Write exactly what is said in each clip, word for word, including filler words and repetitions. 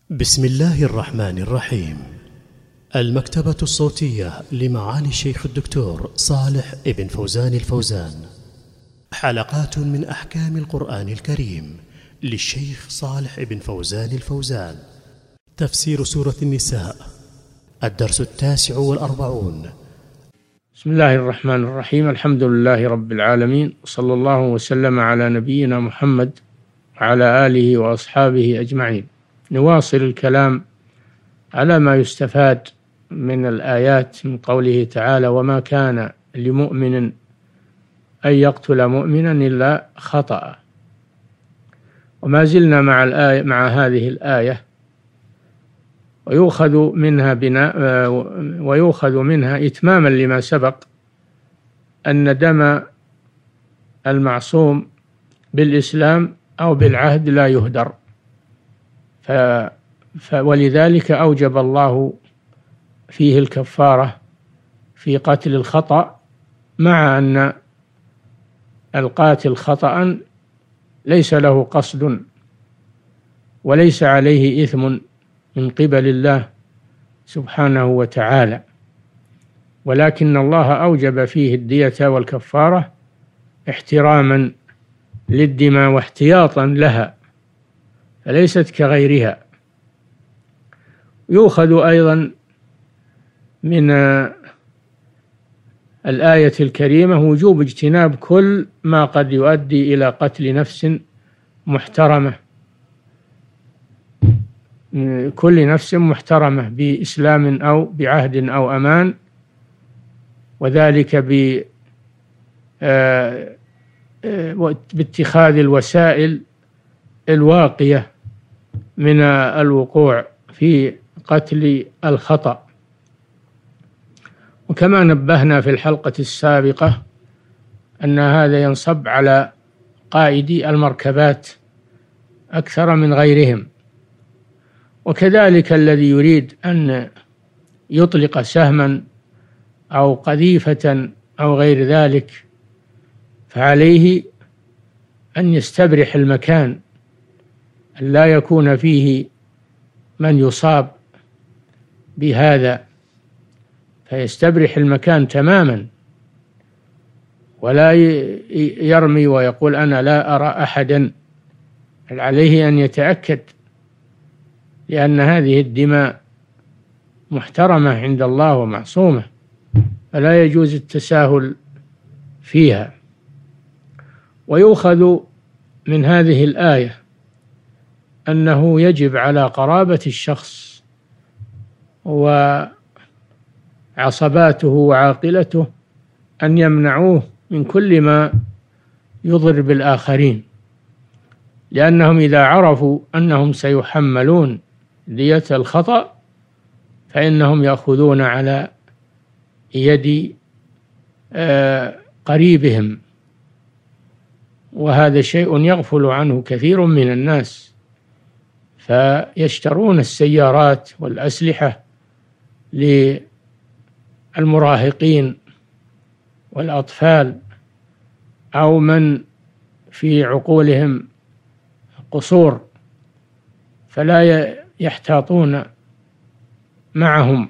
بسم الله الرحمن الرحيم. المكتبة الصوتية لمعالي الشيخ الدكتور صالح ابن فوزان الفوزان، حلقات من أحكام القرآن الكريم للشيخ صالح ابن فوزان الفوزان. تفسير سورة النساء، الدرس التاسع والأربعون. بسم الله الرحمن الرحيم. الحمد لله رب العالمين، صلى الله وسلم على نبينا محمد وعلى آله وأصحابه أجمعين. نواصل الكلام على ما يستفاد من الآيات من قوله تعالى: وما كان لمؤمن أن يقتل مؤمنا إلا خطأ. وما زلنا مع الآية مع هذه الآية، ويؤخذ منها بناء ويؤخذ منها إتماما لما سبق أن دم المعصوم بالإسلام أو بالعهد لا يهدر، ف... ف... ولذلك أوجب الله فيه الكفارة في قتل الخطأ، مع أن القاتل خطأ ليس له قصد وليس عليه إثم من قبل الله سبحانه وتعالى، ولكن الله أوجب فيه الدية والكفارة احتراما للدماء واحتياطا لها، فليست كغيرها. يؤخذ أيضا من الآية الكريمة وجوب اجتناب كل ما قد يؤدي إلى قتل نفس محترمة، كل نفس محترمة بإسلام أو بعهد أو أمان، وذلك باتخاذ الوسائل الواقية من الوقوع في قتل الخطأ. وكما نبهنا في الحلقة السابقة أن هذا ينصب على قائدي المركبات أكثر من غيرهم، وكذلك الذي يريد أن يطلق سهما أو قذيفة أو غير ذلك، فعليه أن يستبرح المكان، أن لا يكون فيه من يصاب بهذا، فيستبرح المكان تماما، ولا يرمي ويقول أنا لا أرى أحدا، بل عليه أن يتأكد، لأن هذه الدماء محترمة عند الله ومعصومة، فلا يجوز التساهل فيها. ويؤخذ من هذه الآية أنه يجب على قرابة الشخص وعصباته وعاقلته أن يمنعوه من كل ما يضر بالآخرين، لأنهم إذا عرفوا أنهم سيحملون دية الخطأ فإنهم يأخذون على يد قريبهم، وهذا شيء يغفل عنه كثير من الناس، فيشترون السيارات والأسلحة للمراهقين والأطفال أو من في عقولهم قصور، فلا يحتاطون معهم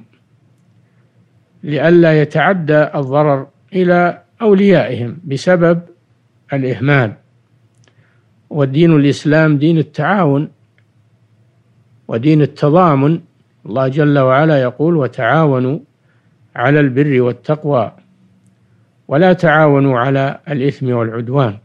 لئلا يتعدى الضرر إلى أوليائهم بسبب الإهمال. والدين الإسلام دين التعاون ودين التضامن، الله جل وعلا يقول: وتعاونوا على البر والتقوى ولا تعاونوا على الإثم والعدوان.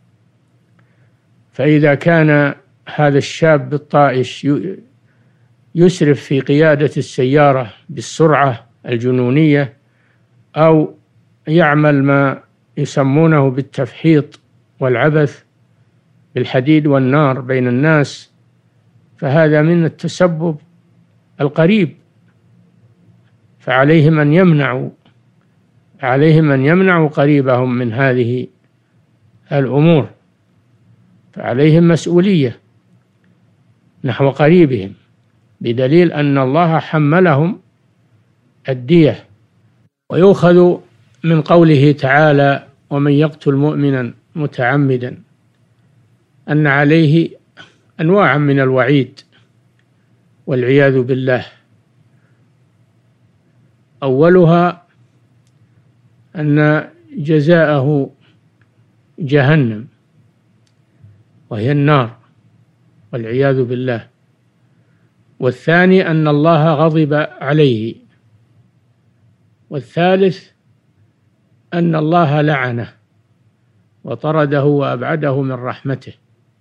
فإذا كان هذا الشاب الطائش يسرف في قيادة السيارة بالسرعة الجنونية، أو يعمل ما يسمونه بالتفحيط والعبث بالحديد والنار بين الناس، فهذا من التسبب القريب، فعليهم أن يمنعوا عليهم أن يمنعوا قريبهم من هذه الأمور، فعليهم مسؤولية نحو قريبهم، بدليل أن الله حملهم الدية. ويؤخذ من قوله تعالى: ومن يقتل مؤمنا متعمدا، أن عليه أنواعا من الوعيد، والعياذ بالله. أولها أن جزاءه جهنم وهي النار والعياذ بالله. والثاني أن الله غضب عليه. والثالث أن الله لعنه وطرده وأبعده من رحمته.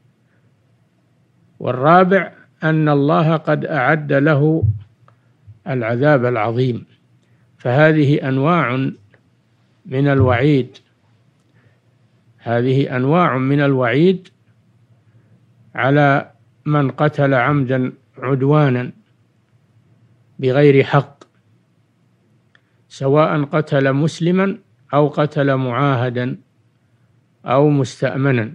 والرابع أن الله قد أعد له العذاب العظيم. فهذه أنواع من الوعيد هذه أنواع من الوعيد على من قتل عمدا عدوانا بغير حق، سواء قتل مسلما أو قتل معاهدا أو مستأمنا،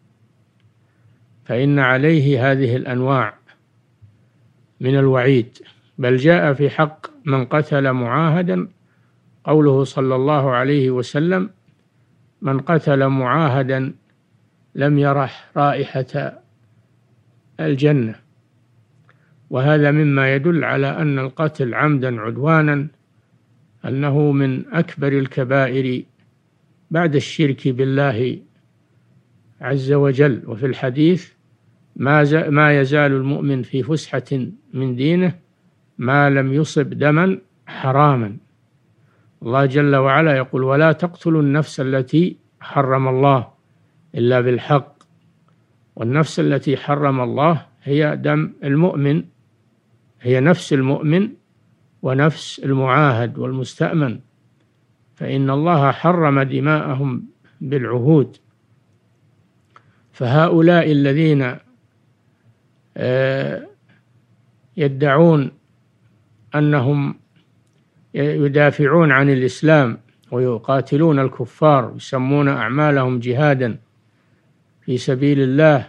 فإن عليه هذه الأنواع من الوعيد. بل جاء في حق من قتل معاهدا قوله صلى الله عليه وسلم: من قتل معاهدا لم يرح رائحة الجنة. وهذا مما يدل على أن القتل عمدا عدوانا أنه من أكبر الكبائر بعد الشرك بالله عز وجل. وفي الحديث: ما ما يزال المؤمن في فسحة من دينه ما لم يصب دما حراما. الله جل وعلا يقول: ولا تقتلوا النفس التي حرم الله إلا بالحق. والنفس التي حرم الله هي دم المؤمن، هي نفس المؤمن ونفس المعاهد والمستأمن، فإن الله حرم دماءهم بالعهود. فهؤلاء الذين يدعون أنهم يدافعون عن الإسلام ويقاتلون الكفار يسمون أعمالهم جهادا في سبيل الله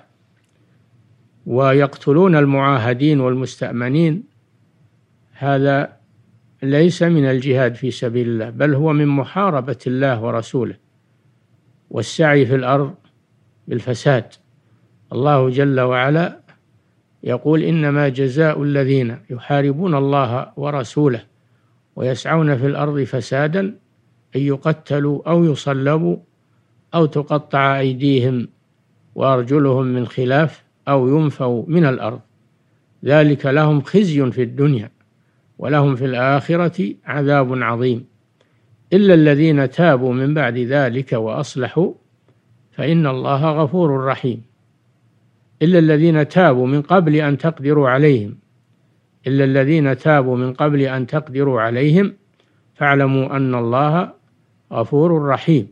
ويقتلون المعاهدين والمستأمنين، هذا ليس من الجهاد في سبيل الله، بل هو من محاربة الله ورسوله والسعي في الأرض بالفساد. الله جل وعلا يقول: إنما جزاء الذين يحاربون الله ورسوله ويسعون في الأرض فسادا أن يقتلوا أو يصلبوا أو تقطع أيديهم وأرجلهم من خلاف أو ينفوا من الأرض، ذلك لهم خزي في الدنيا ولهم في الآخرة عذاب عظيم، إلا الذين تابوا من بعد ذلك وأصلحوا فإن الله غفور رحيم. إلا الذين تابوا من قبل أن تقدروا عليهم إلا الذين تابوا من قبل أن تقدروا عليهم فاعلموا أن الله غفور رحيم.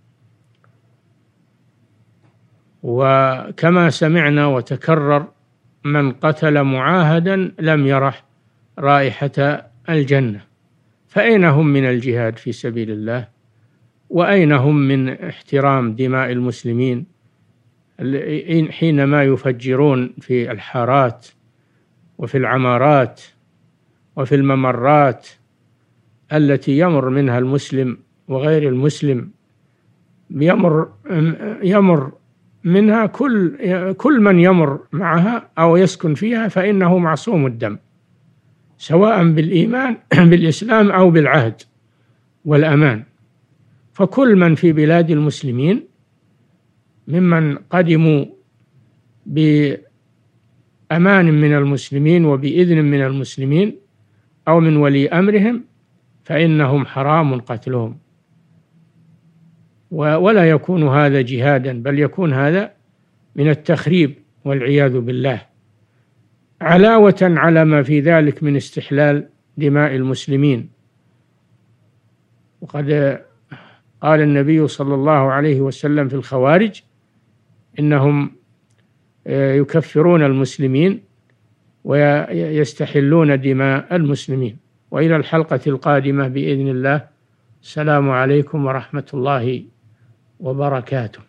وكما سمعنا وتكرر: من قتل معاهدا لم يرح رائحة الجنة. فأين هم من الجهاد في سبيل الله؟ وأين هم من احترام دماء المسلمين حينما يفجرون في الحارات وفي العمارات وفي الممرات التي يمر منها المسلم وغير المسلم، يمر يمر منها كل كل من يمر معها أو يسكن فيها فإنه معصوم الدم، سواء بالإيمان بالإسلام أو بالعهد والأمان. فكل من في بلاد المسلمين ممن قدموا بأمان من المسلمين وبإذن من المسلمين أو من ولي أمرهم فإنهم حرام قتلهم، ولا يكون هذا جهادا، بل يكون هذا من التخريب والعياذ بالله، علاوة على ما في ذلك من استحلال دماء المسلمين. وقد قال النبي صلى الله عليه وسلم في الخوارج: إنهم يكفرون المسلمين ويستحلون دماء المسلمين. وإلى الحلقة القادمة بإذن الله. السلام عليكم ورحمة الله وبركاته.